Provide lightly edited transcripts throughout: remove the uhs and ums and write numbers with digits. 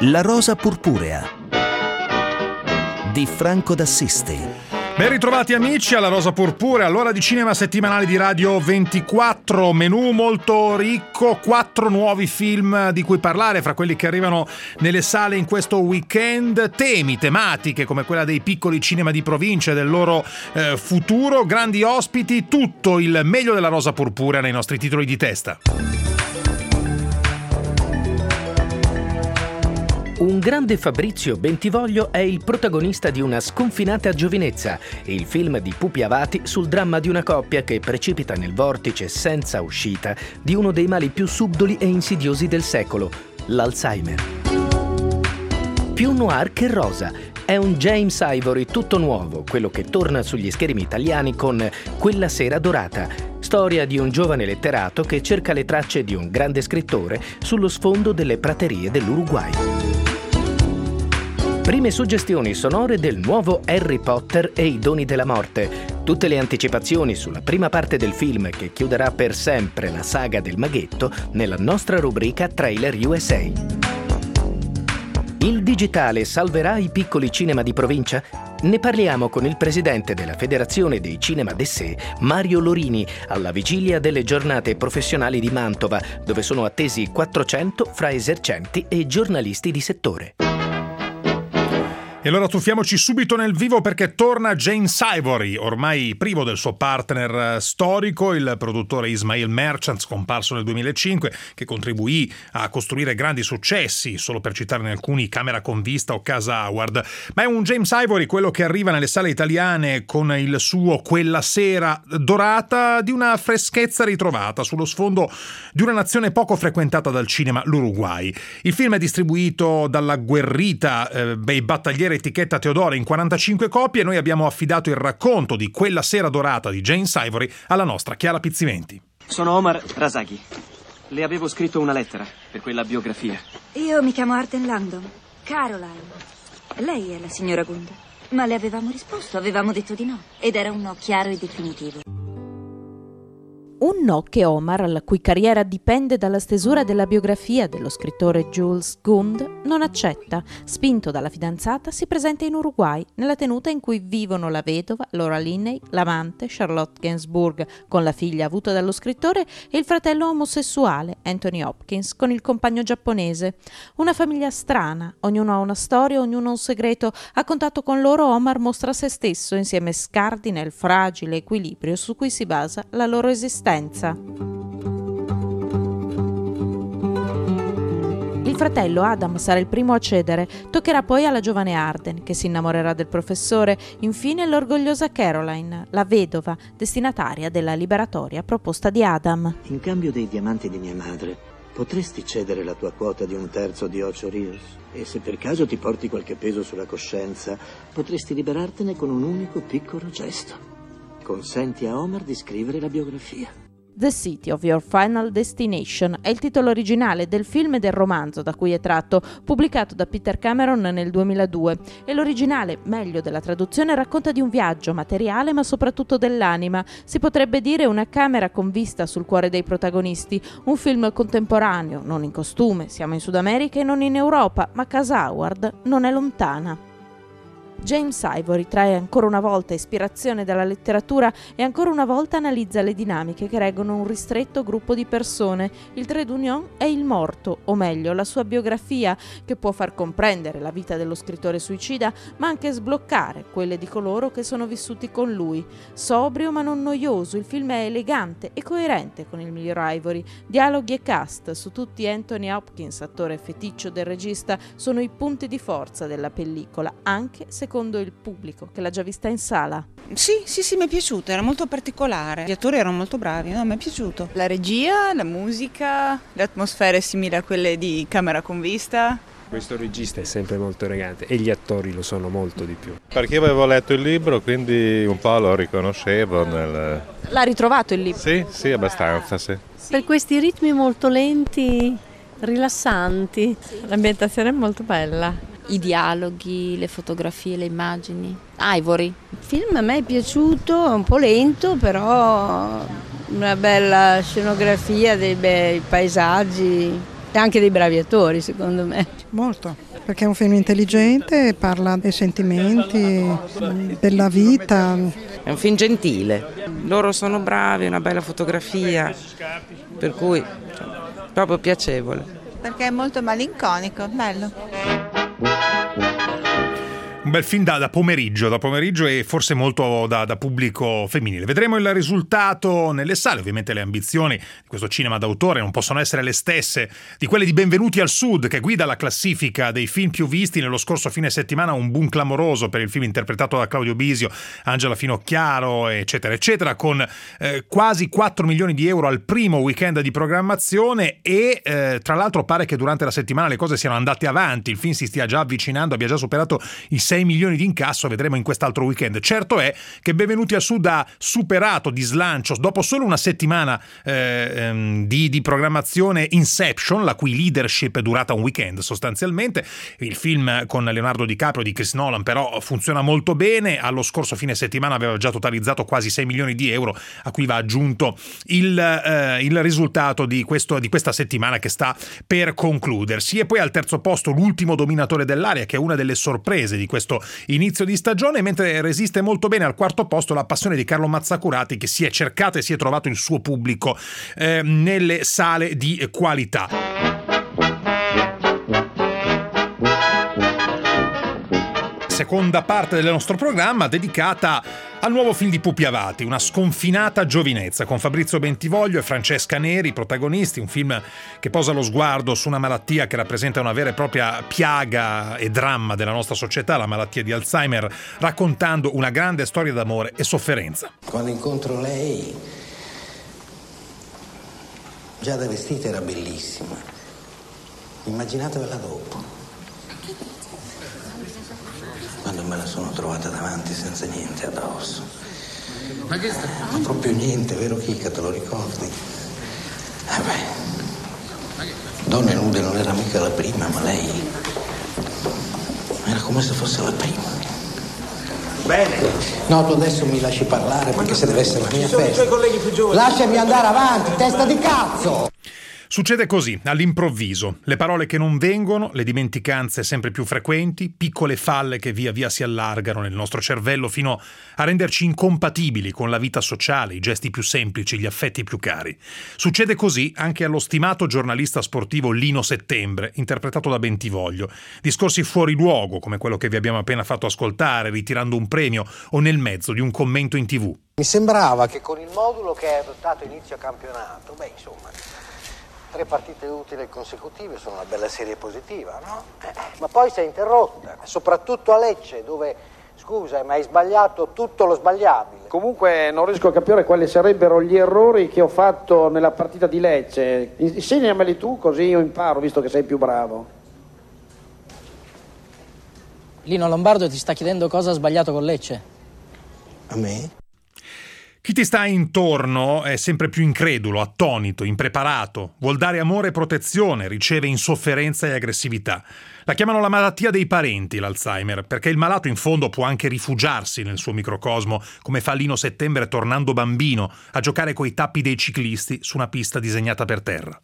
La rosa purpurea di Franco d'Assisi. Ben ritrovati amici alla Rosa Purpurea, all'ora di cinema settimanale di Radio 24, menù molto ricco, 4 nuovi film di cui parlare fra quelli che arrivano nelle sale in questo weekend, tematiche come quella dei piccoli cinema di provincia e del loro futuro, grandi ospiti, tutto il meglio della Rosa Purpurea nei nostri titoli di testa. Un grande Fabrizio Bentivoglio è il protagonista di Una sconfinata giovinezza, il film di Pupi Avati sul dramma di una coppia che precipita nel vortice senza uscita di uno dei mali più subdoli e insidiosi del secolo, l'Alzheimer. Più noir che rosa, è un James Ivory tutto nuovo, quello che torna sugli schermi italiani con Quella sera dorata, storia di un giovane letterato che cerca le tracce di un grande scrittore sullo sfondo delle praterie dell'Uruguay. Prime suggestioni sonore del nuovo Harry Potter e i doni della morte. Tutte le anticipazioni sulla prima parte del film che chiuderà per sempre la saga del maghetto nella nostra rubrica Trailer USA. Il digitale salverà i piccoli cinema di provincia? Ne parliamo con il presidente della Federazione dei Cinema d'Essè, Mario Lorini, alla vigilia delle giornate professionali di Mantova, dove sono attesi 400 fra esercenti e giornalisti di settore. E allora tuffiamoci subito nel vivo perché torna James Ivory, ormai privo del suo partner storico, il produttore Ismail Merchant, scomparso nel 2005, che contribuì a costruire grandi successi, solo per citarne alcuni, Camera con vista o Casa Howard. Ma è un James Ivory quello che arriva nelle sale italiane con il suo Quella sera dorata, di una freschezza ritrovata sullo sfondo di una nazione poco frequentata dal cinema, l'Uruguay. Il film è distribuito dalla agguerrita bei battaglieri etichetta Teodora in 45 copie e noi abbiamo affidato il racconto di Quella sera dorata di James Ivory alla nostra Chiara Pizzimenti. Sono Omar Razaghi. Le avevo scritto una lettera per quella biografia. Io mi chiamo Arden Langdon. Caroline. Lei è la signora Gund. Ma le avevamo risposto, avevamo detto di no. Ed era un no chiaro e definitivo. Un no che Omar, la cui carriera dipende dalla stesura della biografia dello scrittore Jules Gund, non accetta. Spinto dalla fidanzata, si presenta in Uruguay, nella tenuta in cui vivono la vedova, Laura Linney, l'amante, Charlotte Gainsbourg, con la figlia avuta dallo scrittore, e il fratello omosessuale, Anthony Hopkins, con il compagno giapponese. Una famiglia strana, ognuno ha una storia, ognuno un segreto. A contatto con loro Omar mostra se stesso, insieme scardina il fragile equilibrio su cui si basa la loro esistenza. Il fratello Adam sarà il primo a cedere, toccherà poi alla giovane Arden, che si innamorerà del professore, infine l'orgogliosa Caroline, la vedova, destinataria della liberatoria proposta di Adam. In cambio dei diamanti di mia madre, potresti cedere la tua quota di 1/3 di Ocho Rios? E se per caso ti porti qualche peso sulla coscienza, potresti liberartene con un unico piccolo gesto. Consenti a Omar di scrivere la biografia. The City of Your Final Destination è il titolo originale del film e del romanzo da cui è tratto, pubblicato da Peter Cameron nel 2002. E l'originale, meglio della traduzione, racconta di un viaggio materiale ma soprattutto dell'anima. Si potrebbe dire una camera con vista sul cuore dei protagonisti, un film contemporaneo, non in costume, siamo in Sud America e non in Europa, ma Casa Howard non è lontana. James Ivory trae ancora una volta ispirazione dalla letteratura e ancora una volta analizza le dinamiche che reggono un ristretto gruppo di persone. Il trait d'union è il morto, o meglio, la sua biografia, che può far comprendere la vita dello scrittore suicida, ma anche sbloccare quelle di coloro che sono vissuti con lui. Sobrio ma non noioso, il film è elegante e coerente con il miglior Ivory. Dialoghi e cast, su tutti Anthony Hopkins, attore feticcio del regista, sono i punti di forza della pellicola, anche secondo il pubblico che l'ha già vista in sala. Sì, mi è piaciuto, era molto particolare. Gli attori erano molto bravi, no? Mi è piaciuto. La regia, la musica, le atmosfere simili a quelle di Camera con vista. Questo regista è sempre molto elegante e gli attori lo sono molto di più. Perché io avevo letto il libro, quindi un po' lo riconoscevo. L'ha ritrovato il libro? Sì, abbastanza, sì. Per questi ritmi molto lenti, rilassanti, l'ambientazione è molto bella. I dialoghi, le fotografie, le immagini. Ivory. Il film a me è piaciuto, è un po' lento, però una bella scenografia, dei bei paesaggi e anche dei bravi attori, secondo me. Molto. perché è un film intelligente, parla dei sentimenti, della vita. È un film gentile, loro sono bravi, una bella fotografia, per cui proprio piacevole. Perché è molto malinconico, bello. Un bel film da pomeriggio e forse molto da pubblico femminile. Vedremo il risultato nelle sale. Ovviamente le ambizioni di questo cinema d'autore non possono essere le stesse di quelle di Benvenuti al Sud, che guida la classifica dei film più visti. Nello scorso fine settimana un boom clamoroso per il film interpretato da Claudio Bisio, Angela Finocchiaro, eccetera, eccetera, con quasi 4 milioni di euro al primo weekend di programmazione e tra l'altro pare che durante la settimana le cose siano andate avanti, il film si stia già avvicinando, abbia già superato i 6 milioni di incasso, vedremo in quest'altro weekend. Certo è che Benvenuti al Sud ha superato di slancio, dopo solo una settimana di programmazione, Inception, la cui leadership è durata un weekend sostanzialmente. Il film con Leonardo DiCaprio di Chris Nolan però funziona molto bene, allo scorso fine settimana aveva già totalizzato quasi 6 milioni di euro, a cui va aggiunto il risultato di questa settimana che sta per concludersi. E poi al terzo posto l'ultimo dominatore dell'area, che è una delle sorprese di questo inizio di stagione, mentre resiste molto bene al quarto posto La passione di Carlo Mazzacurati, che si è cercato e si è trovato il suo pubblico nelle sale di qualità. Seconda parte del nostro programma dedicata al nuovo film di Pupi Avati, Una sconfinata giovinezza, con Fabrizio Bentivoglio e Francesca Neri protagonisti, un film che posa lo sguardo su una malattia che rappresenta una vera e propria piaga e dramma della nostra società, la malattia di Alzheimer, raccontando una grande storia d'amore e sofferenza. Quando incontro lei, già da vestita era bellissima. Immaginatevela dopo. Quando me la sono trovata davanti senza niente addosso. Ma che sta? Ma proprio niente, vero Chicca, te lo ricordi? Donne nude non era mica la prima, ma lei era come se fosse la prima. Bene. No, tu adesso mi lasci parlare perché se deve essere la mia festa. I suoi colleghi più giovani. Lasciami andare avanti, testa di cazzo! Succede così, all'improvviso, le parole che non vengono, le dimenticanze sempre più frequenti, piccole falle che via via si allargano nel nostro cervello fino a renderci incompatibili con la vita sociale, i gesti più semplici, gli affetti più cari. Succede così anche allo stimato giornalista sportivo Lino Settembre, interpretato da Bentivoglio. Discorsi fuori luogo, come quello che vi abbiamo appena fatto ascoltare, ritirando un premio o nel mezzo di un commento in TV. Mi sembrava che con il modulo che hai adottato inizio campionato, insomma, 3 partite utili e consecutive sono una bella serie positiva, no? Ma poi si è interrotta, soprattutto a Lecce, dove, scusa, ma hai sbagliato tutto lo sbagliabile. Comunque non riesco a capire quali sarebbero gli errori che ho fatto nella partita di Lecce. Insegnameli tu, così io imparo, visto che sei più bravo. Lino Lombardo ti sta chiedendo cosa ha sbagliato con Lecce. A me? Chi ti sta intorno è sempre più incredulo, attonito, impreparato, vuol dare amore e protezione, riceve insofferenza e aggressività. La chiamano la malattia dei parenti, l'Alzheimer, perché il malato in fondo può anche rifugiarsi nel suo microcosmo, come fa Lino Settembre tornando bambino a giocare coi tappi dei ciclisti su una pista disegnata per terra.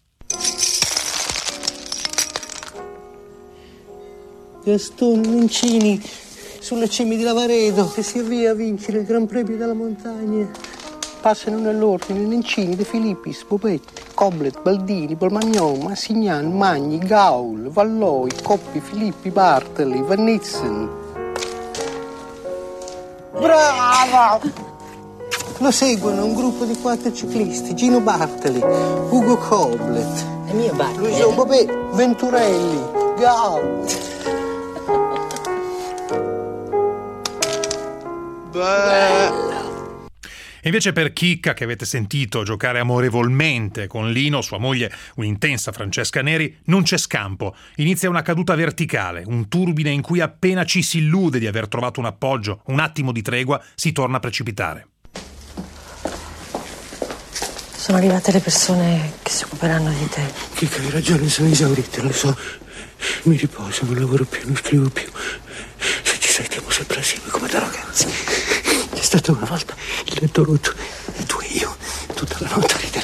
Gastone Nencini sulle cime di Lavaredo che si avvia a vincere il Gran Premio della Montagna. Passano nell'ordine Nencini, De Filippis, Bopetti, Coblet, Baldini, Bolmagnon, Massignan, Magni, Gaul, Valloi, Coppi, Filippi, Bartoli, Van Nissen. Brava! Lo seguono un gruppo di 4 ciclisti: Gino Bartoli, Ugo Coblet, Lucio Bopetti, Venturelli, Gaul. E invece per Chicca, che avete sentito giocare amorevolmente con Lino, sua moglie, un'intensa Francesca Neri, non c'è scampo. Inizia una caduta verticale, un turbine in cui appena ci si illude di aver trovato un appoggio, un attimo di tregua, si torna a precipitare. Sono arrivate le persone che si occuperanno di te. Chicca, hai ragione, sono esaurite, lo so. Mi riposo, non lavoro più, non scrivo più. Se ci sentiamo sempre assieme come da ragazzi. C'è stato una volta il letto rotto e tu e io tutta la notte a ridere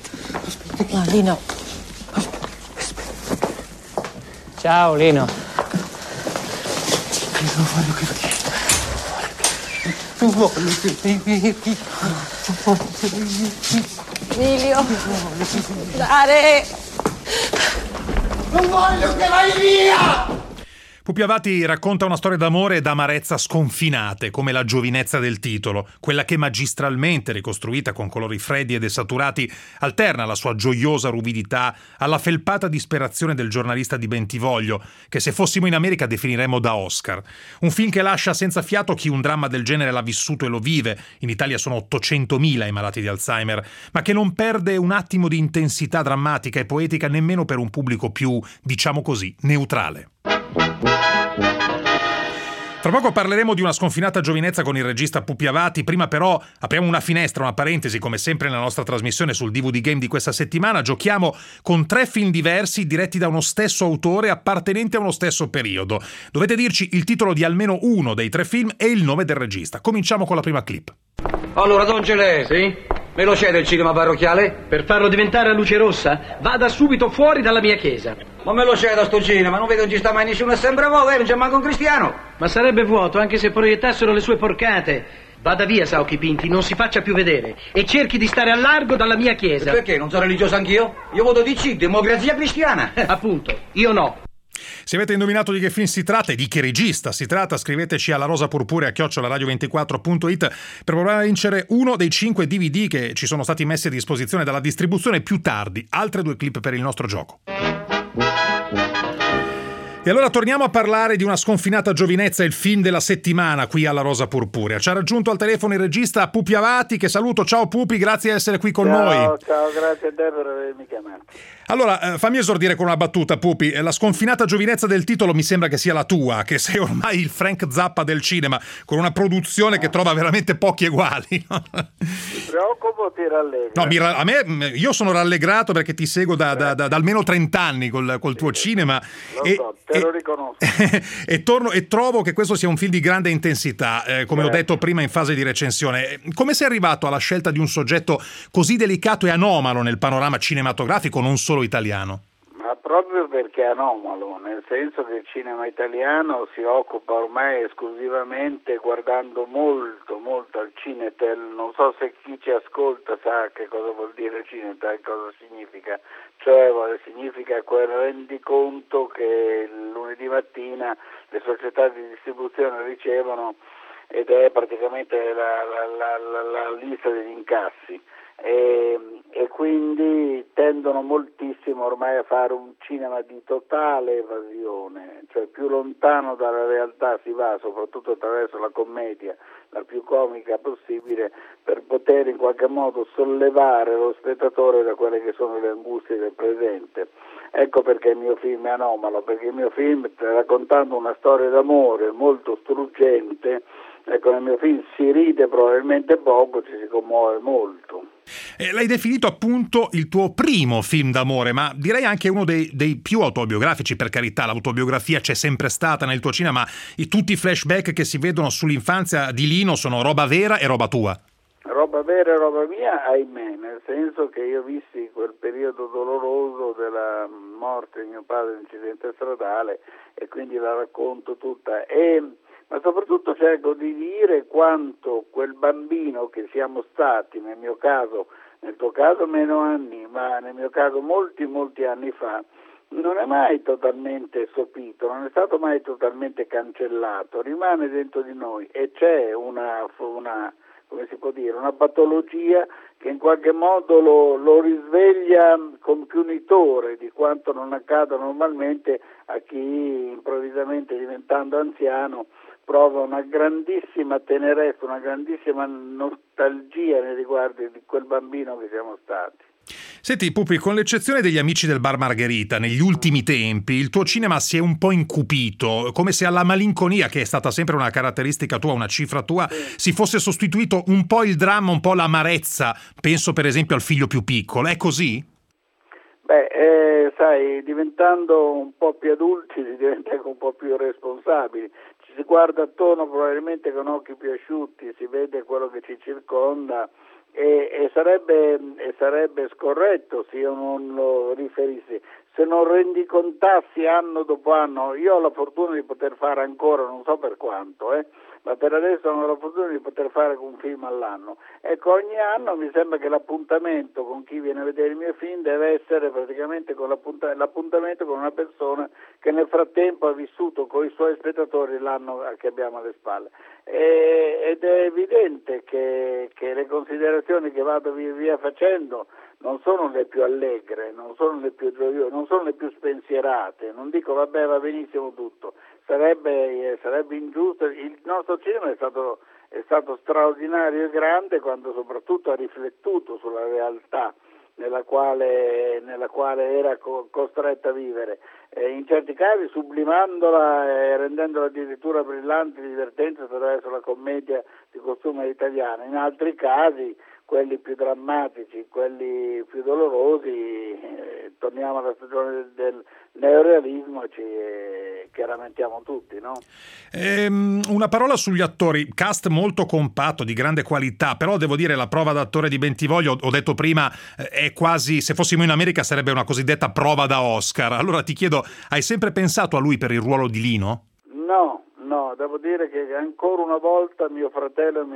abbracciati. No, Lino. Ciao Lino. Emilio, dare. Non voglio che vai via! Pupi Avati racconta una storia d'amore e d'amarezza sconfinate, come la giovinezza del titolo, quella che magistralmente, ricostruita con colori freddi ed esaturati, alterna la sua gioiosa ruvidità alla felpata disperazione del giornalista di Bentivoglio, che se fossimo in America definiremmo da Oscar. Un film che lascia senza fiato chi un dramma del genere l'ha vissuto e lo vive. In Italia sono 800.000 i malati di Alzheimer, ma che non perde un attimo di intensità drammatica e poetica nemmeno per un pubblico più, diciamo così, neutrale. Tra poco parleremo di una sconfinata giovinezza con il regista Pupi Avati. Prima però apriamo una finestra, una parentesi, come sempre nella nostra trasmissione sul DVD Game di questa settimana. Giochiamo con 3 film diversi diretti da uno stesso autore appartenenti a uno stesso periodo. Dovete dirci il titolo di almeno uno dei 3 film e il nome del regista. Cominciamo con la prima clip. Allora, Don Gelè, sì? Me lo cede il cinema parrocchiale? Per farlo diventare a luce rossa, vada subito fuori dalla mia chiesa. Ma me lo cede sto cinema, non vedo non ci sta mai nessuno, è sempre vuoto, non c'è manco un cristiano. Ma sarebbe vuoto anche se proiettassero le sue porcate. Vada via, Sauchi Pinti, non si faccia più vedere e cerchi di stare a largo dalla mia chiesa. E perché? Non sono religioso anch'io? Io voto DC, democrazia cristiana. Appunto, io no. Se avete indovinato di che film si tratta e di che regista si tratta, scriveteci alla rosapurpurea@radio24.it per provare a vincere uno dei 5 DVD che ci sono stati messi a disposizione dalla distribuzione più tardi. Altre 2 clip per il nostro gioco. E allora torniamo a parlare di una sconfinata giovinezza, il film della settimana qui alla Rosa Purpurea. Ci ha raggiunto al telefono il regista Pupi Avati, che saluto. Ciao Pupi, grazie di essere qui con noi. Ciao, grazie a te per avermi chiamato. Allora, fammi esordire con una battuta, Pupi. La sconfinata giovinezza del titolo mi sembra che sia la tua, che sei ormai il Frank Zappa del cinema, con una produzione che trova veramente pochi eguali. No? Ti preoccupo o ti rallegro? No, io sono rallegrato perché ti seguo da almeno 30 anni col tuo cinema. Te lo riconosco. e trovo che questo sia un film di grande intensità, come ho detto prima in fase di recensione. Come sei arrivato alla scelta di un soggetto così delicato e anomalo nel panorama cinematografico, non solo italiano? Ma proprio perché è anomalo, nel senso che il cinema italiano si occupa ormai esclusivamente guardando molto al Cinetel. Non so se chi ci ascolta sa che cosa vuol dire Cinetel, cosa significa. Cioè significa quel rendiconto che il lunedì mattina le società di distribuzione ricevono ed è praticamente la lista degli incassi. E quindi tendono moltissimo ormai a fare un cinema di totale evasione, cioè più lontano dalla realtà si va, soprattutto attraverso la commedia, la più comica possibile, per poter in qualche modo sollevare lo spettatore da quelle che sono le angustie del presente. Ecco perché il mio film è anomalo, perché il mio film, raccontando una storia d'amore molto struggente, ecco, nel mio film si ride probabilmente poco, ci si commuove molto. L'hai definito appunto il tuo primo film d'amore, ma direi anche uno dei più autobiografici, per carità. L'autobiografia c'è sempre stata nel tuo cinema, ma tutti i flashback che si vedono sull'infanzia di Lino sono roba vera e roba tua. Roba vera e roba mia, ahimè, nel senso che io vissi quel periodo doloroso della morte di mio padre in incidente stradale e quindi la racconto tutta. Ma soprattutto cerco di dire quanto quel bambino che siamo stati, nel mio caso, nel tuo caso meno anni, ma nel mio caso molti anni fa, non è mai totalmente sopito, non è stato mai totalmente cancellato, rimane dentro di noi e c'è una come si può dire, una patologia che in qualche modo lo risveglia compunitore di quanto non accada normalmente a chi improvvisamente diventando anziano prova una grandissima tenerezza, una grandissima nostalgia nei riguardi di quel bambino che siamo stati. Senti Pupi, con l'eccezione degli Amici del Bar Margherita, negli ultimi tempi il tuo cinema si è un po' incupito, come se alla malinconia, che è stata sempre una caratteristica tua, una cifra tua, si fosse sostituito un po' il dramma, un po' l'amarezza. Penso per esempio al Figlio più piccolo, è così? Sai, diventando un po' più adulti si diventa anche un po' più responsabili. Ci si guarda attorno probabilmente con occhi più asciutti, si vede quello che ci circonda e sarebbe scorretto se io non lo riferissi, se non rendicontassi anno dopo anno. Io ho la fortuna di poter fare ancora, non so per quanto, ma per adesso ho la fortuna di poter fare un film all'anno. Ecco, ogni anno mi sembra che l'appuntamento con chi viene a vedere il mio film deve essere praticamente con l'appuntamento con una persona che nel frattempo ha vissuto con i suoi spettatori l'anno che abbiamo alle spalle. Ed è evidente che le considerazioni che vado via facendo non sono le più allegre, non sono le più gioiose, non sono le più spensierate. Non dico vabbè, va benissimo tutto, sarebbe ingiusto. Il nostro cinema è stato straordinario e grande quando soprattutto ha riflettuto sulla realtà nella quale era costretta a vivere, in certi casi sublimandola e rendendola addirittura brillante e divertente attraverso la commedia di costume italiana. In altri casi, quelli più drammatici, quelli più dolorosi, torniamo alla stagione del neorealismo e che lamentiamo tutti, no? Una parola sugli attori, cast molto compatto, di grande qualità, però devo dire la prova d'attore di Bentivoglio, ho detto prima, è quasi, se fossimo in America sarebbe una cosiddetta prova da Oscar. Allora ti chiedo, hai sempre pensato a lui per il ruolo di Lino? No, devo dire che ancora una volta mio fratello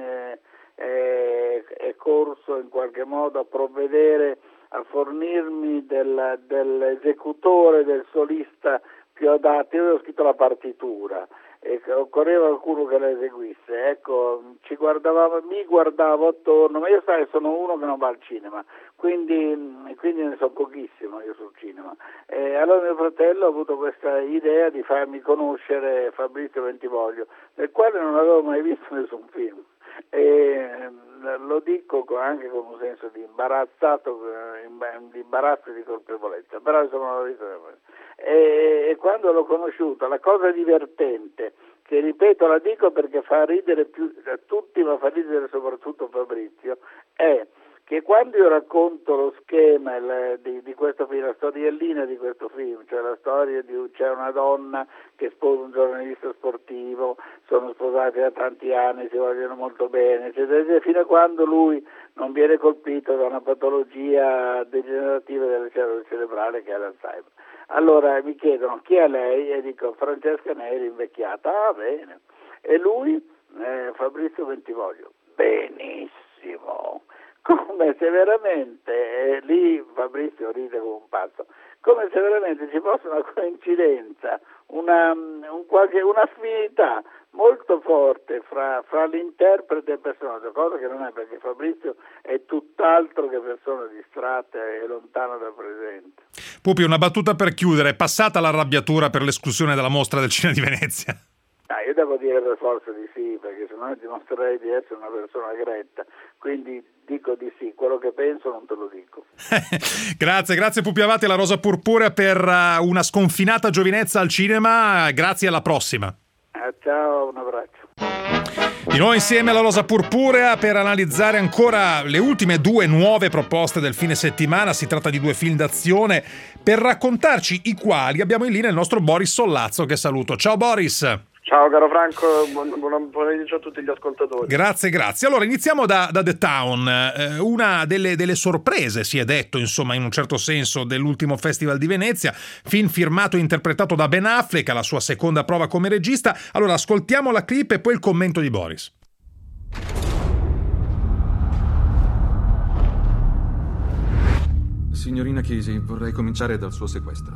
è corso in qualche modo a provvedere a fornirmi dell'esecutore, del solista più adatto. Io avevo scritto la partitura e occorreva qualcuno che la eseguisse. Ecco, mi guardavo attorno, ma io sai, sono uno che non va al cinema, quindi ne so pochissimo io sul cinema. Allora mio fratello ha avuto questa idea di farmi conoscere Fabrizio Bentivoglio, del quale non avevo mai visto nessun film. E lo dico anche con un senso di imbarazzo e di colpevolezza, però insomma l'ho visto. E quando l'ho conosciuto, la cosa divertente, che ripeto, la dico perché fa ridere più a tutti, ma fa ridere soprattutto Fabrizio, è che quando io racconto lo schema di questo film, la storiellina di questo film, cioè la storia c'è una donna che sposa un giornalista sportivo, sono sposati da tanti anni, si vogliono molto bene, eccetera, fino a quando lui non viene colpito da una patologia degenerativa delle cellule cerebrali che è l'Alzheimer. Allora mi chiedono chi è lei e dico Francesca Neri invecchiata. Ah, bene. E lui? Fabrizio Bentivoglio. Benissimo. Come se veramente, lì Fabrizio ride come un pazzo, come se veramente ci fosse una coincidenza, un'affinità molto forte fra l'interprete e il personaggio, cosa che non è, perché Fabrizio è tutt'altro che persona distratta e lontana dal presente. Pupi, una battuta per chiudere, è passata l'arrabbiatura per l'esclusione dalla mostra del cinema di Venezia? Io devo dire per forza di sì, perché sennò dimostrerei di essere una persona gretta, quindi dico di sì, quello che penso non te lo dico. Grazie Pupi Avati e la Rosa Purpurea per una sconfinata giovinezza al cinema, grazie, alla prossima. Ciao, un abbraccio. Di nuovo insieme alla Rosa Purpurea per analizzare ancora le ultime 2 nuove proposte del fine settimana. Si tratta di 2 film d'azione, per raccontarci i quali abbiamo in linea il nostro Boris Sollazzo, che saluto. Ciao Boris! Ciao caro Franco, buon pomeriggio a tutti gli ascoltatori. Grazie. Allora iniziamo da The Town, una delle sorprese, si è detto, insomma, in un certo senso, dell'ultimo Festival di Venezia, film firmato e interpretato da Ben Affleck, alla sua seconda prova come regista. Allora ascoltiamo la clip e poi il commento di Boris. Signorina Casey, vorrei cominciare dal suo sequestro.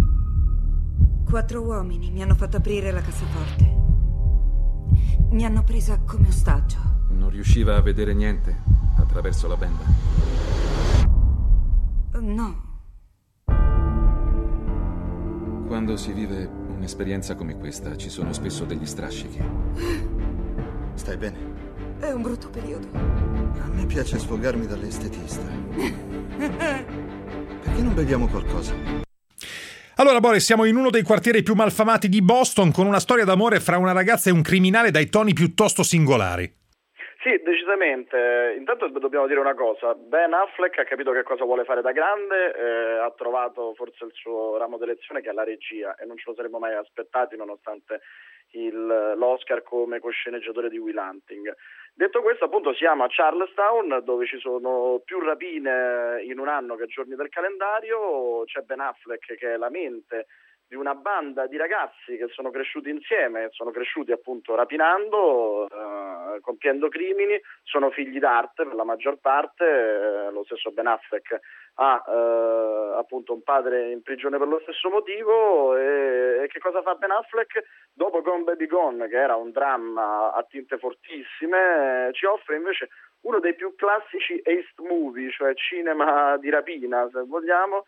4 uomini mi hanno fatto aprire la cassaforte. Mi hanno presa come ostaggio. Non riusciva a vedere niente attraverso la benda? No. Quando si vive un'esperienza come questa, ci sono spesso degli strascichi. Stai bene? È un brutto periodo. A me piace sfogarmi dall'estetista. Perché non beviamo qualcosa? Allora Boris, siamo in uno dei quartieri più malfamati di Boston, con una storia d'amore fra una ragazza e un criminale dai toni piuttosto singolari. Sì, decisamente. Intanto dobbiamo dire una cosa: Ben Affleck ha capito che cosa vuole fare da grande, ha trovato forse il suo ramo d'elezione, che è la regia, e non ce lo saremmo mai aspettati nonostante l'Oscar come cosceneggiatore di Will Hunting. Detto questo, appunto, siamo a Charlestown, dove ci sono più rapine in un anno che giorni del calendario. C'è Ben Affleck che è la mente di una banda di ragazzi che sono cresciuti insieme, sono cresciuti appunto rapinando, compiendo crimini, sono figli d'arte per la maggior parte. Lo stesso Ben Affleck ha appunto un padre in prigione per lo stesso motivo. E che cosa fa Ben Affleck? Dopo Gone Baby Gone, che era un dramma a tinte fortissime, ci offre invece uno dei più classici heist movie, cioè cinema di rapina, se vogliamo,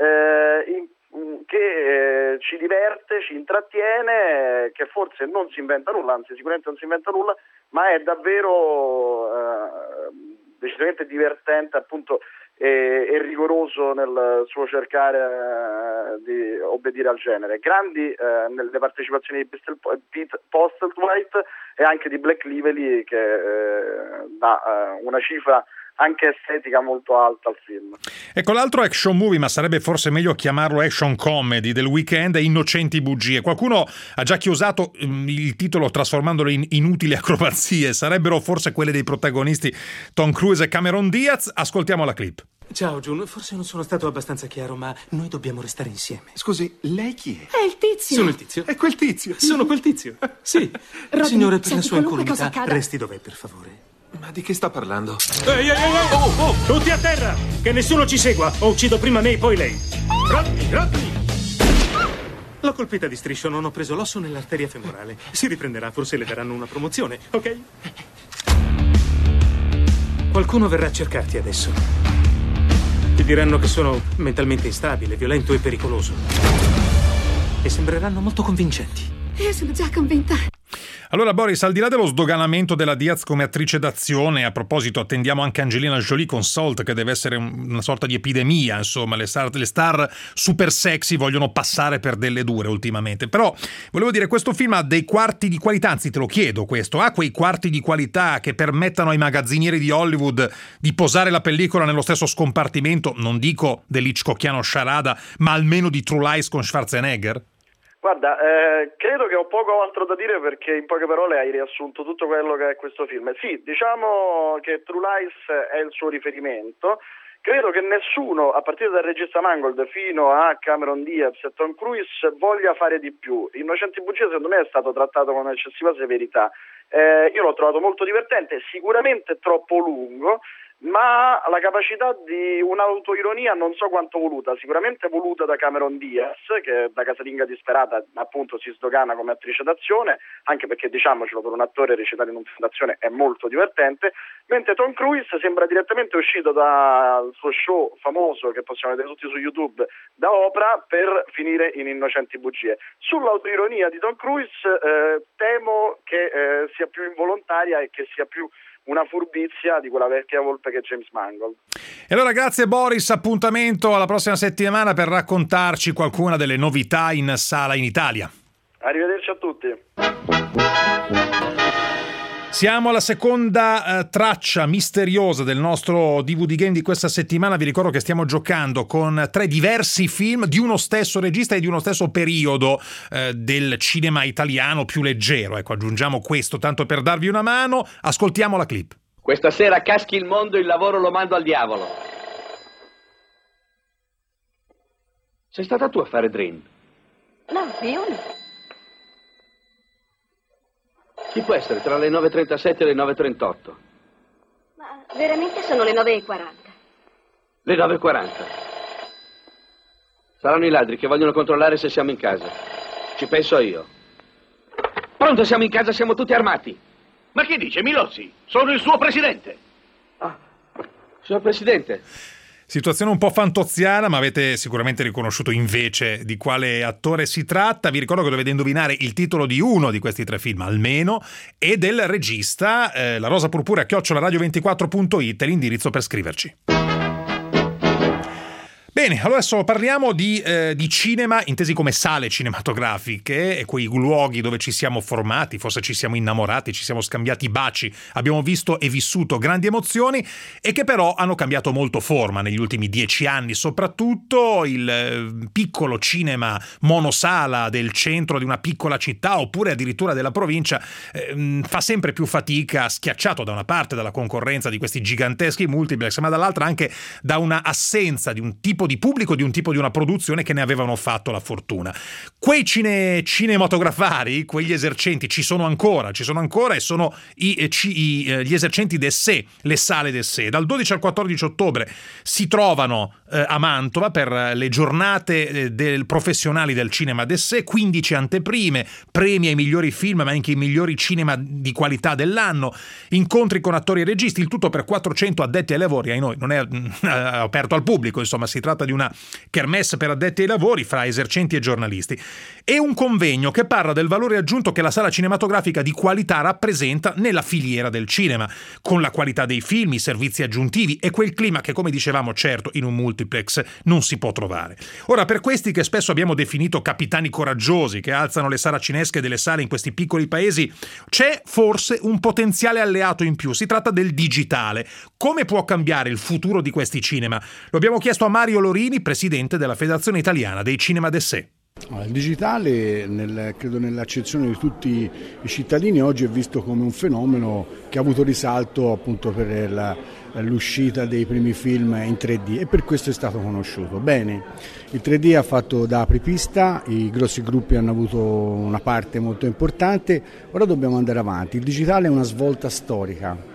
che ci diverte, ci intrattiene, che forse non si inventa nulla, anzi sicuramente non si inventa nulla, ma è davvero decisamente divertente, appunto, e rigoroso nel suo cercare di obbedire al genere. Grandi nelle partecipazioni di Pete Postlethwaite e anche di Blake Lively, che dà una cifra anche estetica molto alta al film. Ecco, l'altro action movie, ma sarebbe forse meglio chiamarlo action comedy, del weekend è Innocenti bugie. Qualcuno ha già chiosato il titolo trasformandolo in inutili acrobazie. Sarebbero forse quelle dei protagonisti Tom Cruise e Cameron Diaz. Ascoltiamo la clip. Ciao June, forse non sono stato abbastanza chiaro, ma noi dobbiamo restare insieme. Scusi, lei chi è? È il tizio. Sono il tizio. È quel tizio. Sono quel tizio. Sì. Robin, signore, per la senti, sua incolumità, accada... resti dov'è, per favore. Ma di che sta parlando? Ehi! Oh! Tutti a terra! Che nessuno ci segua! O uccido prima me e poi lei! Rodney! L'ho colpita di striscio, non ho preso l'osso nell'arteria femorale. Si riprenderà, forse le daranno una promozione, ok? Qualcuno verrà a cercarti adesso. Ti diranno che sono mentalmente instabile, violento e pericoloso. E sembreranno molto convincenti. Io sono già convinta. Allora Boris, al di là dello sdoganamento della Diaz come attrice d'azione, a proposito attendiamo anche Angelina Jolie con Salt, che deve essere una sorta di epidemia, insomma le star super sexy vogliono passare per delle dure ultimamente, però volevo dire, questo film ha dei quarti di qualità, anzi te lo chiedo questo, ha quei quarti di qualità che permettano ai magazzinieri di Hollywood di posare la pellicola nello stesso scompartimento, non dico dell'Hitchcockiano sciarada, ma almeno di True Lies con Schwarzenegger? Guarda, credo che ho poco altro da dire, perché in poche parole hai riassunto tutto quello che è questo film. Sì, diciamo che True Lies è il suo riferimento. Credo che nessuno, a partire dal regista Mangold fino a Cameron Diaz e Tom Cruise, voglia fare di più. Innocenti bugie secondo me è stato trattato con eccessiva severità. Io l'ho trovato molto divertente, sicuramente troppo lungo, ma la capacità di un'autoironia non so quanto voluta, sicuramente voluta da Cameron Diaz, che da casalinga disperata appunto si sdogana come attrice d'azione, anche perché, diciamocelo, per un attore recitare in un film d'azione è molto divertente, mentre Tom Cruise sembra direttamente uscito dal suo show famoso che possiamo vedere tutti su YouTube da Oprah per finire in Innocenti bugie. Sull'autoironia di Tom Cruise temo che sia più involontaria e che sia più una furbizia di quella vecchia volpe che è James Mangold. E allora grazie Boris, appuntamento alla prossima settimana per raccontarci qualcuna delle novità in sala in Italia. Arrivederci a tutti. Siamo alla seconda traccia misteriosa del nostro DVD Game di questa settimana. Vi ricordo che stiamo giocando con 3 diversi film di uno stesso regista e di uno stesso periodo del cinema italiano più leggero. Ecco, aggiungiamo questo tanto per darvi una mano. Ascoltiamo la clip. Questa sera caschi il mondo, il lavoro lo mando al diavolo. Sei stata tu a fare Dream? No, io no. Chi può essere tra le 9.37 e le 9.38? Ma veramente sono le 9.40. Le 9.40. Saranno i ladri che vogliono controllare se siamo in casa. Ci penso io. Pronto, siamo in casa, siamo tutti armati. Ma che dice Milozzi? Sono il suo presidente. Signor Presidente. Situazione un po' fantoziana, ma avete sicuramente riconosciuto invece di quale attore si tratta. Vi ricordo che dovete indovinare il titolo di uno di questi 3 film almeno e del regista. La rosa purpura @radio24.it è l'indirizzo per scriverci. Bene, allora adesso parliamo di cinema intesi come sale cinematografiche, e quei luoghi dove ci siamo formati, forse ci siamo innamorati, ci siamo scambiati baci, abbiamo visto e vissuto grandi emozioni, e che però hanno cambiato molto forma negli ultimi 10 anni. Soprattutto il piccolo cinema monosala del centro di una piccola città, oppure addirittura della provincia, fa sempre più fatica, schiacciato da una parte dalla concorrenza di questi giganteschi multiplex, ma dall'altra anche da una assenza di un tipo di pubblico, di un tipo di una produzione che ne avevano fatto la fortuna. Quei cinematografari, quegli esercenti ci sono ancora, e sono gli esercenti d'essè, le sale d'essè. Dal 12 al 14 ottobre si trovano a Mantova per le giornate professionali del cinema d'essè, 15 anteprime, premi ai migliori film ma anche ai migliori cinema di qualità dell'anno, incontri con attori e registi, il tutto per 400 addetti ai lavori. Ai noi non è aperto al pubblico, insomma si tratta di una kermesse per addetti ai lavori fra esercenti e giornalisti. E un convegno che parla del valore aggiunto che la sala cinematografica di qualità rappresenta nella filiera del cinema, con la qualità dei film, i servizi aggiuntivi e quel clima che, come dicevamo, certo in un multiplex non si può trovare. Ora, per questi che spesso abbiamo definito capitani coraggiosi che alzano le saracinesche delle sale in questi piccoli paesi, c'è forse un potenziale alleato in più. Si tratta del digitale. Come può cambiare il futuro di questi cinema? Lo abbiamo chiesto a Mario Lorini, presidente della Federazione Italiana dei Cinema d'essè. Il digitale, credo nell'accezione di tutti i cittadini, oggi è visto come un fenomeno che ha avuto risalto appunto per l'uscita dei primi film in 3D, e per questo è stato conosciuto. Bene, il 3D ha fatto da apripista, i grossi gruppi hanno avuto una parte molto importante, ora dobbiamo andare avanti. Il digitale è una svolta storica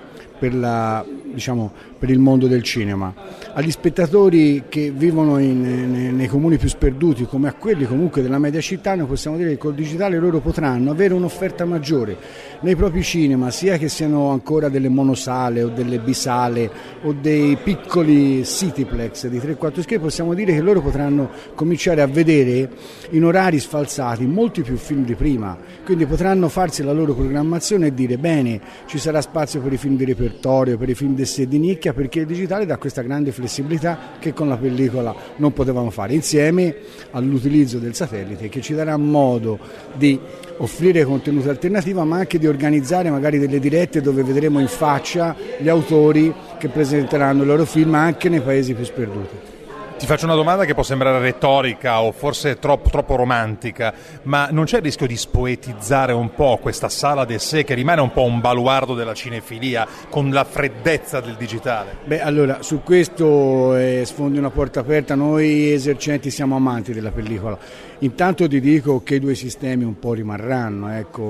per il mondo del cinema. Agli spettatori che vivono nei comuni più sperduti, come a quelli comunque della media città, noi possiamo dire che col digitale loro potranno avere un'offerta maggiore nei propri cinema, sia che siano ancora delle monosale o delle bisale o dei piccoli cityplex di 3-4 schermi. Possiamo dire che loro potranno cominciare a vedere in orari sfalsati molti più film di prima, quindi potranno farsi la loro programmazione e dire: bene, ci sarà spazio per i film di repertorio, per i film d'essè di nicchia, perché il digitale dà questa grande flessibilità che con la pellicola non potevamo fare, insieme all'utilizzo del satellite, che ci darà modo di offrire contenuti alternativi, ma anche di organizzare magari delle dirette dove vedremo in faccia gli autori che presenteranno i loro film anche nei paesi più sperduti. Ti faccio una domanda che può sembrare retorica o forse troppo romantica, ma non c'è il rischio di spoetizzare un po' questa sala d'essè che rimane un po' un baluardo della cinefilia con la freddezza del digitale? Beh, allora, su questo sfondi una porta aperta. Noi esercenti siamo amanti della pellicola. Intanto ti dico che i due sistemi un po' rimarranno,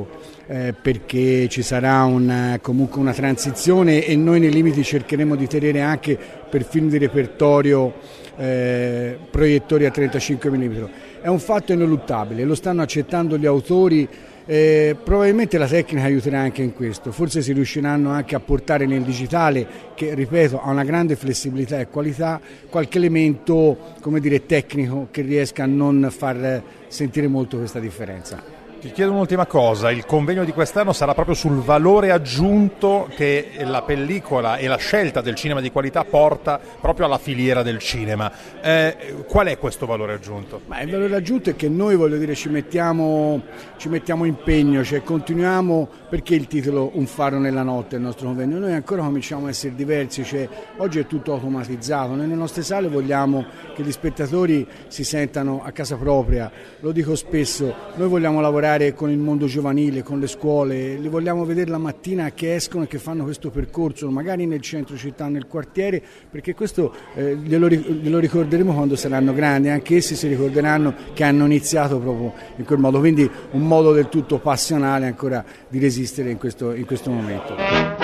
perché ci sarà comunque una transizione, e noi nei limiti cercheremo di tenere anche per film di repertorio proiettori a 35 mm. È un fatto ineluttabile, lo stanno accettando gli autori. Probabilmente la tecnica aiuterà anche in questo, forse si riusciranno anche a portare nel digitale, che ripeto ha una grande flessibilità e qualità, qualche elemento, come dire, tecnico che riesca a non far sentire molto questa differenza. Ti chiedo un'ultima cosa, il convegno di quest'anno sarà proprio sul valore aggiunto che la pellicola e la scelta del cinema di qualità porta proprio alla filiera del cinema. Qual è questo valore aggiunto? Il valore aggiunto è che noi, ci mettiamo impegno, cioè continuiamo, perché il titolo Un faro nella notte, il nostro convegno, noi ancora cominciamo a essere diversi, cioè oggi è tutto automatizzato, nelle nostre sale vogliamo che gli spettatori si sentano a casa propria, lo dico spesso, noi vogliamo lavorare con il mondo giovanile, con le scuole, li vogliamo vedere la mattina che escono e che fanno questo percorso, magari nel centro città, nel quartiere, perché questo glielo ricorderemo quando saranno grandi, anche essi si ricorderanno che hanno iniziato proprio in quel modo, quindi un modo del tutto passionale ancora di resistere in questo momento.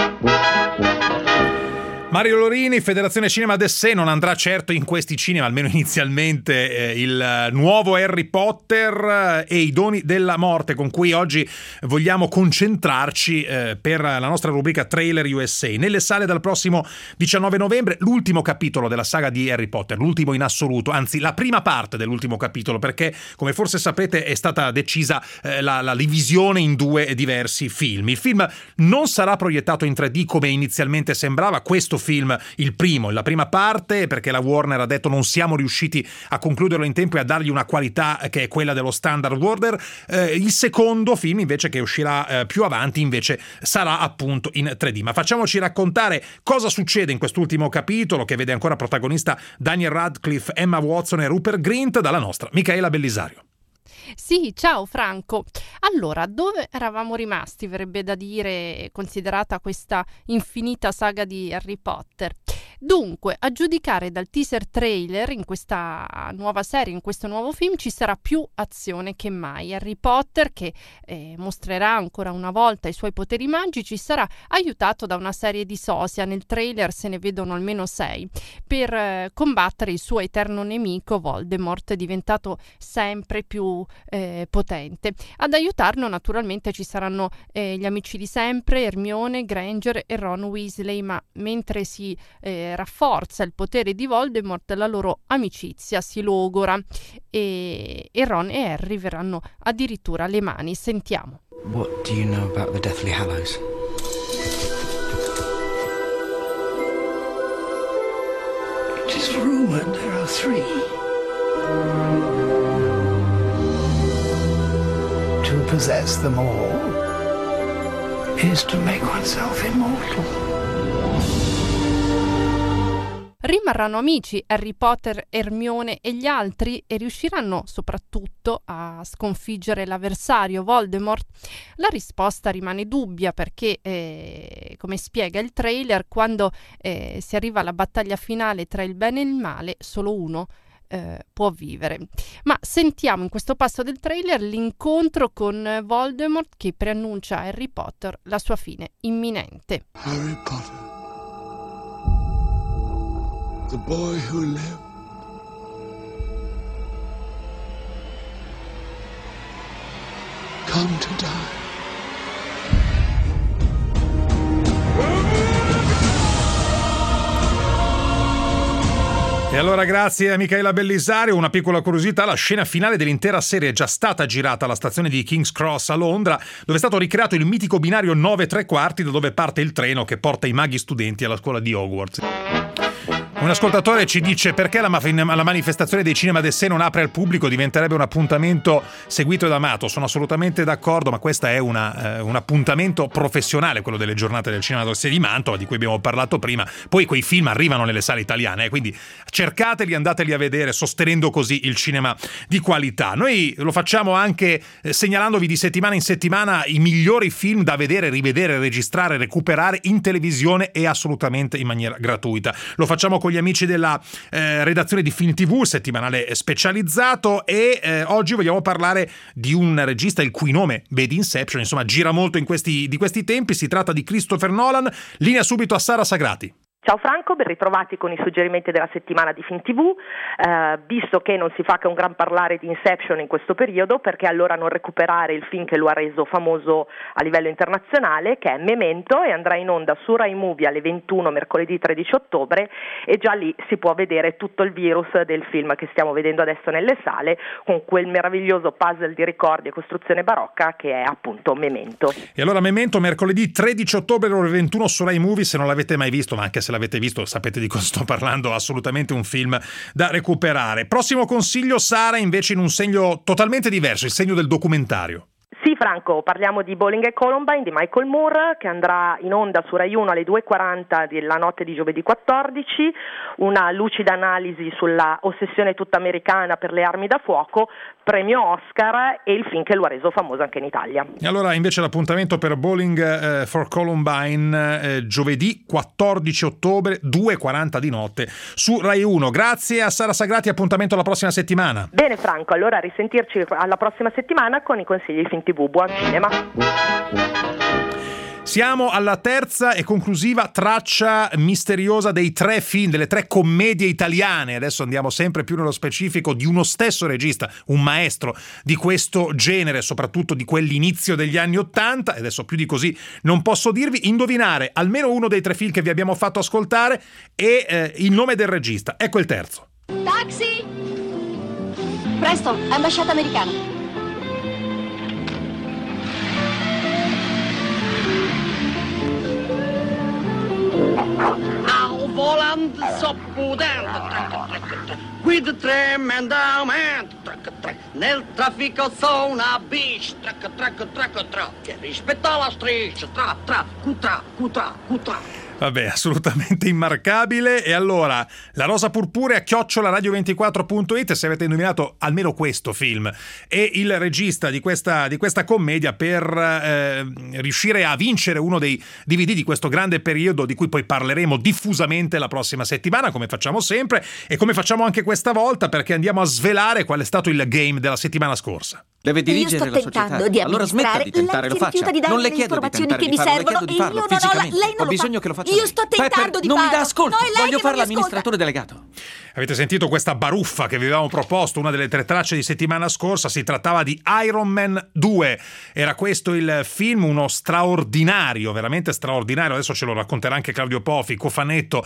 Mario Lorini, Federazione Cinema d'essè. Non andrà certo in questi cinema, almeno inizialmente, il nuovo Harry Potter e i doni della morte, con cui oggi vogliamo concentrarci per la nostra rubrica Trailer USA. Nelle sale dal prossimo 19 novembre l'ultimo capitolo della saga di Harry Potter, l'ultimo in assoluto, anzi la prima parte dell'ultimo capitolo, perché come forse sapete è stata decisa la divisione in due diversi film. Il film non sarà proiettato in 3D come inizialmente sembrava, questo film, il primo, la prima parte, perché la Warner ha detto non siamo riusciti a concluderlo in tempo e a dargli una qualità che è quella dello standard Warner. Il secondo film invece, che uscirà più avanti, invece sarà appunto in 3D. Ma facciamoci raccontare cosa succede in quest'ultimo capitolo, che vede ancora protagonista Daniel Radcliffe, Emma Watson e Rupert Grint, dalla nostra Micaela Bellisario. Sì, ciao Franco. Allora, dove eravamo rimasti, verrebbe da dire, considerata questa infinita saga di Harry Potter? Dunque, a giudicare dal teaser trailer, in questa nuova serie, in questo nuovo film, ci sarà più azione che mai. Harry Potter, che mostrerà ancora una volta i suoi poteri magici, sarà aiutato da una serie di sosia. Nel trailer se ne vedono almeno 6, per combattere il suo eterno nemico Voldemort, diventato sempre più potente. Ad aiutarlo naturalmente ci saranno gli amici di sempre, Hermione Granger e Ron Weasley, ma mentre si rafforza il potere di Voldemort, la loro amicizia si logora e Ron e Harry verranno addirittura alle mani. Sentiamo. What do you know about the Deathly Hallows? It is rumored there are 3. To possess them all is to make oneself immortal. Rimarranno amici Harry Potter, Hermione e gli altri, e riusciranno soprattutto a sconfiggere l'avversario Voldemort? La risposta rimane dubbia, perché come spiega il trailer, quando si arriva alla battaglia finale tra il bene e il male, solo uno può vivere. Ma sentiamo in questo passo del trailer l'incontro con Voldemort, che preannuncia a Harry Potter la sua fine imminente. Harry Potter, the boy who lived, come to die. E allora grazie a Micaela Bellisario. Una piccola curiosità: la scena finale dell'intera serie è già stata girata alla stazione di King's Cross a Londra, dove è stato ricreato il mitico binario 9¾ da dove parte il treno che porta i maghi studenti alla scuola di Hogwarts. Un ascoltatore ci dice: perché la manifestazione dei Cinema d'Essè non apre al pubblico? Diventerebbe un appuntamento seguito ed amato. Sono assolutamente d'accordo, ma questo è un appuntamento professionale, quello delle giornate del Cinema d'Essè di Mantova, di cui abbiamo parlato prima. Poi quei film arrivano nelle sale italiane, quindi cercateli, andateli a vedere, sostenendo così il cinema di qualità. Noi lo facciamo anche segnalandovi di settimana in settimana i migliori film da vedere, rivedere, registrare, recuperare in televisione, e assolutamente in maniera gratuita. Lo facciamo con gli amici della redazione di Film TV, settimanale specializzato, e oggi vogliamo parlare di un regista il cui nome vedi Inception, insomma gira molto di questi tempi. Si tratta di Christopher Nolan. Linea subito a Sara Sagrati. Ciao Franco, ben ritrovati con i suggerimenti della settimana di Film TV, visto che non si fa che un gran parlare di Inception in questo periodo, perché allora non recuperare il film che lo ha reso famoso a livello internazionale, che è Memento, e andrà in onda su Rai Movie alle 21 mercoledì 13 ottobre, e già lì si può vedere tutto il virus del film che stiamo vedendo adesso nelle sale, con quel meraviglioso puzzle di ricordi e costruzione barocca che è appunto Memento. E allora Memento, mercoledì 13 ottobre ore 21 su Rai Movie. Se non l'avete mai visto, ma anche se l'avete visto sapete di cosa sto parlando, assolutamente un film da recuperare. Prossimo consiglio, Sara, invece in un segno totalmente diverso, il segno del documentario. Sì Franco, parliamo di Bowling e Columbine di Michael Moore, che andrà in onda su Rai 1 alle 2:40 della notte di giovedì 14, una lucida analisi sulla ossessione tutta americana per le armi da fuoco, premio Oscar, e il film che lo ha reso famoso anche in Italia. E allora invece l'appuntamento per Bowling for Columbine giovedì 14 ottobre 2:40 di notte su Rai 1. Grazie a Sara Sagrati, appuntamento alla prossima settimana. Bene Franco, allora a risentirci alla prossima settimana con i consigli Film TV. Buon cinema. Siamo alla terza e conclusiva traccia misteriosa dei 3 film, delle 3 commedie italiane. Adesso andiamo sempre più nello specifico di uno stesso regista, un maestro di questo genere, soprattutto di quell'inizio degli anni '80, e adesso più di così non posso dirvi. Indovinare almeno uno dei 3 film che vi abbiamo fatto ascoltare e il nome del regista. Ecco il terzo. Taxi! Presto, ambasciata americana. Ow. volante soppudente, guida tremendamente, nel traffico sono una bici, che rispetta la striscia, cutra. Vabbè, assolutamente immarcabile. E allora, La Rosa Purpurea @radio24.it, se avete indovinato almeno questo film, è il regista di questa commedia per riuscire a vincere uno dei DVD di questo grande periodo di cui poi parleremo diffusamente la prossima settimana, come facciamo sempre e come facciamo anche questa volta, perché andiamo a svelare qual è stato il game della settimana scorsa. Deve dirigere la società. Allora smetta di tentare, lo faccia. Non le chiedo di tentare di farlo, le chiedo di farlo fisicamente. Ho bisogno che lo faccia. Io sto tentando di farlo. Non mi dà ascolto. Voglio fare l'amministratore ascolta. delegato. Avete sentito questa baruffa che vi avevamo proposto, una delle 3 tracce di settimana scorsa? Si trattava di Iron Man 2. Era questo il film, uno straordinario, veramente straordinario. Adesso ce lo racconterà anche Claudio Pofi, cofanetto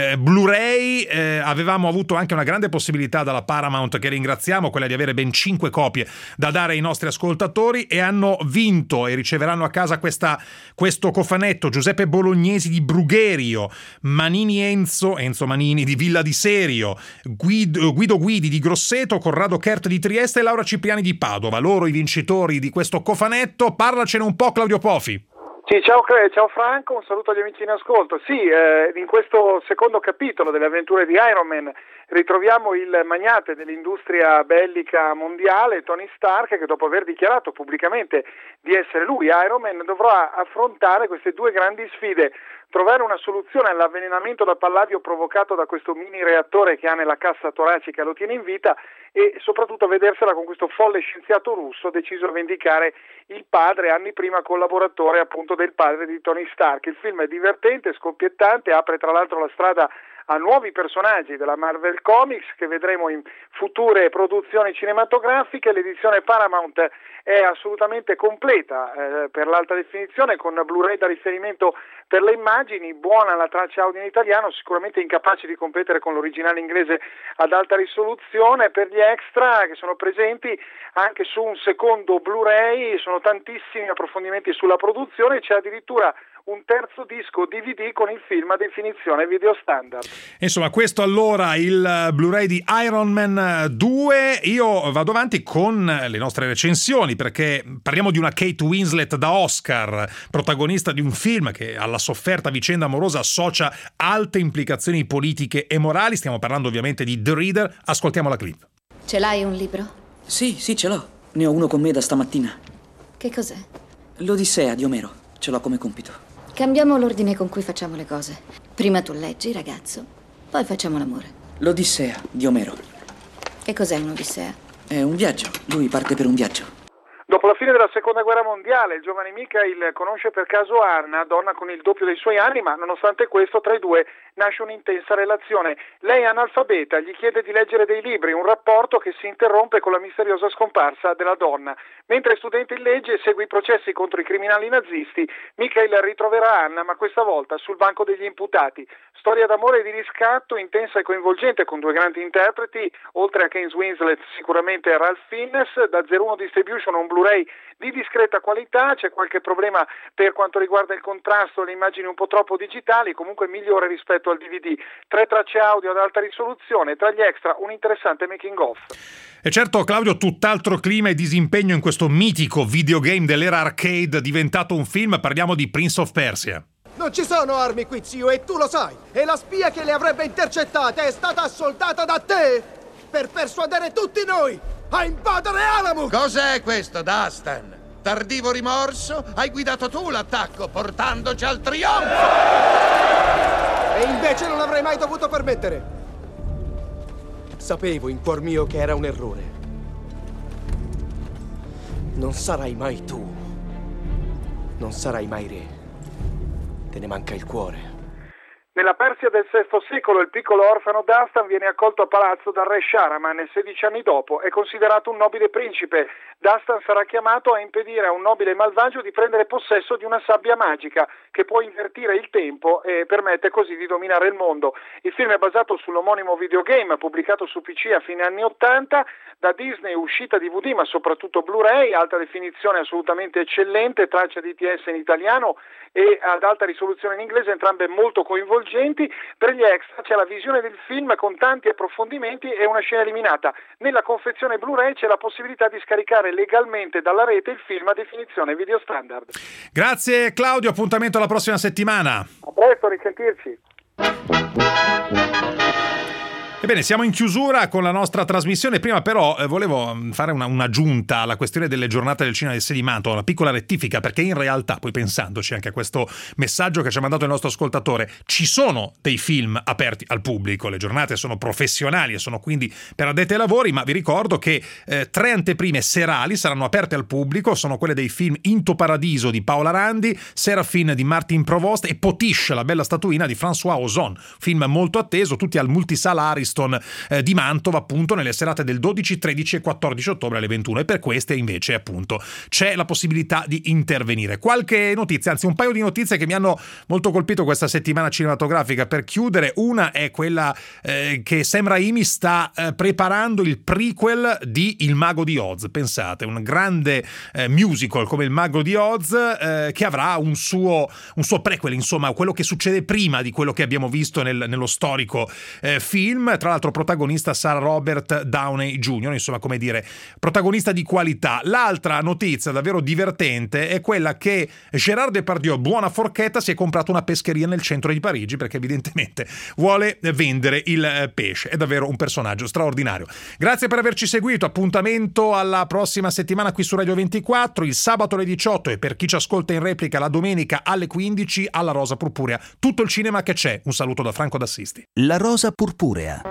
Blu-ray. Avevamo avuto anche una grande possibilità dalla Paramount, che ringraziamo, quella di avere ben 5 copie da dare ai nostri ascoltatori, e hanno vinto e riceveranno a casa questo cofanetto Giuseppe Bolognesi di Brugherio, Manini Enzo Manini di Villa di Serio, Guido Guidi di Grosseto, Corrado Kert di Trieste e Laura Cipriani di Padova. Loro i vincitori di questo cofanetto. Parlacene un po', Claudio Pofi. Sì, ciao Franco, un saluto agli amici in ascolto. Sì, in questo secondo capitolo delle avventure di Iron Man ritroviamo il magnate dell'industria bellica mondiale, Tony Stark, che dopo aver dichiarato pubblicamente di essere lui Iron Man dovrà affrontare queste 2 grandi sfide: trovare una soluzione all'avvelenamento da palladio provocato da questo mini reattore che ha nella cassa toracica e lo tiene in vita, e soprattutto vedersela con questo folle scienziato russo deciso a vendicare il padre, anni prima collaboratore appunto del padre di Tony Stark. Il film è divertente, scoppiettante, apre tra l'altro la strada a nuovi personaggi della Marvel Comics che vedremo in future produzioni cinematografiche. L'edizione Paramount è assolutamente completa per l'alta definizione, con Blu-ray da riferimento per le immagini, buona la traccia audio in italiano, sicuramente incapace di competere con l'originale inglese ad alta risoluzione. Per gli extra che sono presenti anche su un secondo Blu-ray sono tantissimi approfondimenti sulla produzione, c'è addirittura un terzo disco DVD con il film a definizione video standard. Insomma, questo allora il Blu-ray di Iron Man 2. Io vado avanti con le nostre recensioni, perché parliamo di una Kate Winslet da Oscar, protagonista di un film che alla sofferta vicenda amorosa associa alte implicazioni politiche e morali. Stiamo parlando ovviamente di The Reader. Ascoltiamo la clip. Ce l'hai un libro? Sì, ce l'ho. Ne ho uno con me da stamattina. Che cos'è? L'Odissea di Omero. Ce l'ho come compito. Cambiamo l'ordine con cui facciamo le cose. Prima tu leggi, ragazzo, poi facciamo l'amore. L'Odissea di Omero. Che cos'è un'Odissea? È un viaggio. Lui parte per un viaggio. Dopo la fine della seconda guerra mondiale, il giovane Mikhail conosce per caso Anna, donna con il doppio dei suoi anni, ma nonostante questo tra i due nasce un'intensa relazione. Lei è analfabeta, gli chiede di leggere dei libri, un rapporto che si interrompe con la misteriosa scomparsa della donna. Mentre è studente in legge e segue i processi contro i criminali nazisti, Mikhail ritroverà Anna, ma questa volta sul banco degli imputati. Storia d'amore e di riscatto intensa e coinvolgente, con 2 grandi interpreti, oltre a Kate Winslet sicuramente Ralph Fiennes. Da 01 Distribution un Blu-ray di discreta qualità, c'è qualche problema per quanto riguarda il contrasto, le immagini un po' troppo digitali, comunque migliore rispetto al DVD. 3 tracce audio ad alta risoluzione, tra gli extra un interessante making of. E certo, Claudio, tutt'altro clima e disimpegno in questo mitico videogame dell'era arcade diventato un film. Parliamo di Prince of Persia. Non ci sono armi qui, zio, e tu lo sai. E la spia che le avrebbe intercettate è stata assoldata da te per persuadere tutti noi a invadere Alamut. Cos'è questo, Dastan? Tardivo rimorso? Hai guidato tu l'attacco, portandoci al trionfo! E invece non avrei mai dovuto permettere. Sapevo in cuor mio che era un errore. Non sarai mai tu. Non sarai mai re. Te ne manca il cuore. Nella Persia del VI secolo il piccolo orfano Dastan viene accolto a palazzo dal re Shahraman e 16 anni dopo è considerato un nobile principe. Dastan sarà chiamato a impedire a un nobile malvagio di prendere possesso di una sabbia magica che può invertire il tempo e permette così di dominare il mondo. Il film è basato sull'omonimo videogame pubblicato su PC a fine anni 80, da Disney uscita DVD ma soprattutto Blu-ray, alta definizione assolutamente eccellente, traccia DTS in italiano e ad alta risoluzione in inglese, entrambe molto coinvolgenti. coinvolgenti. Per gli extra c'è la visione del film con tanti approfondimenti e una scena eliminata. Nella confezione Blu-ray c'è la possibilità di scaricare legalmente dalla rete il film a definizione video standard. Grazie Claudio, appuntamento alla prossima settimana. A presto, a risentirci. Ebbene, siamo in chiusura con la nostra trasmissione. Prima però volevo fare un'aggiunta alla questione delle giornate del cinema del Sedimanto, una piccola rettifica, perché in realtà, poi pensandoci anche a questo messaggio che ci ha mandato il nostro ascoltatore, ci sono dei film aperti al pubblico, le giornate sono professionali e sono quindi per addetti ai lavori, ma vi ricordo che 3 anteprime serali saranno aperte al pubblico, sono quelle dei film Into Paradiso di Paola Randi, Serafin di Martin Provost e Potiche, la bella statuina di François Ozon, film molto atteso, tutti al Multisala Ariston di Mantova, appunto nelle serate del 12, 13 e 14 ottobre alle 21, e per queste invece appunto c'è la possibilità di intervenire. Qualche notizia, anzi un paio di notizie che mi hanno molto colpito questa settimana cinematografica. Per chiudere, una è quella che Sam Raimi sta preparando il prequel di Il Mago di Oz. Pensate, un grande musical come Il Mago di Oz che avrà un suo prequel, insomma quello che succede prima di quello che abbiamo visto nello storico film. Tra l'altro protagonista sarà Robert Downey Jr., insomma, come dire, protagonista di qualità. L'altra notizia davvero divertente è quella che Gérard Depardieu, buona forchetta, si è comprato una pescheria nel centro di Parigi perché evidentemente vuole vendere il pesce. È davvero un personaggio straordinario. Grazie per averci seguito, appuntamento alla prossima settimana qui su Radio 24, il sabato alle 18 e per chi ci ascolta in replica la domenica alle 15 alla Rosa Purpurea. Tutto il cinema che c'è. Un saluto da Franco D'Assisti. La Rosa Purpurea.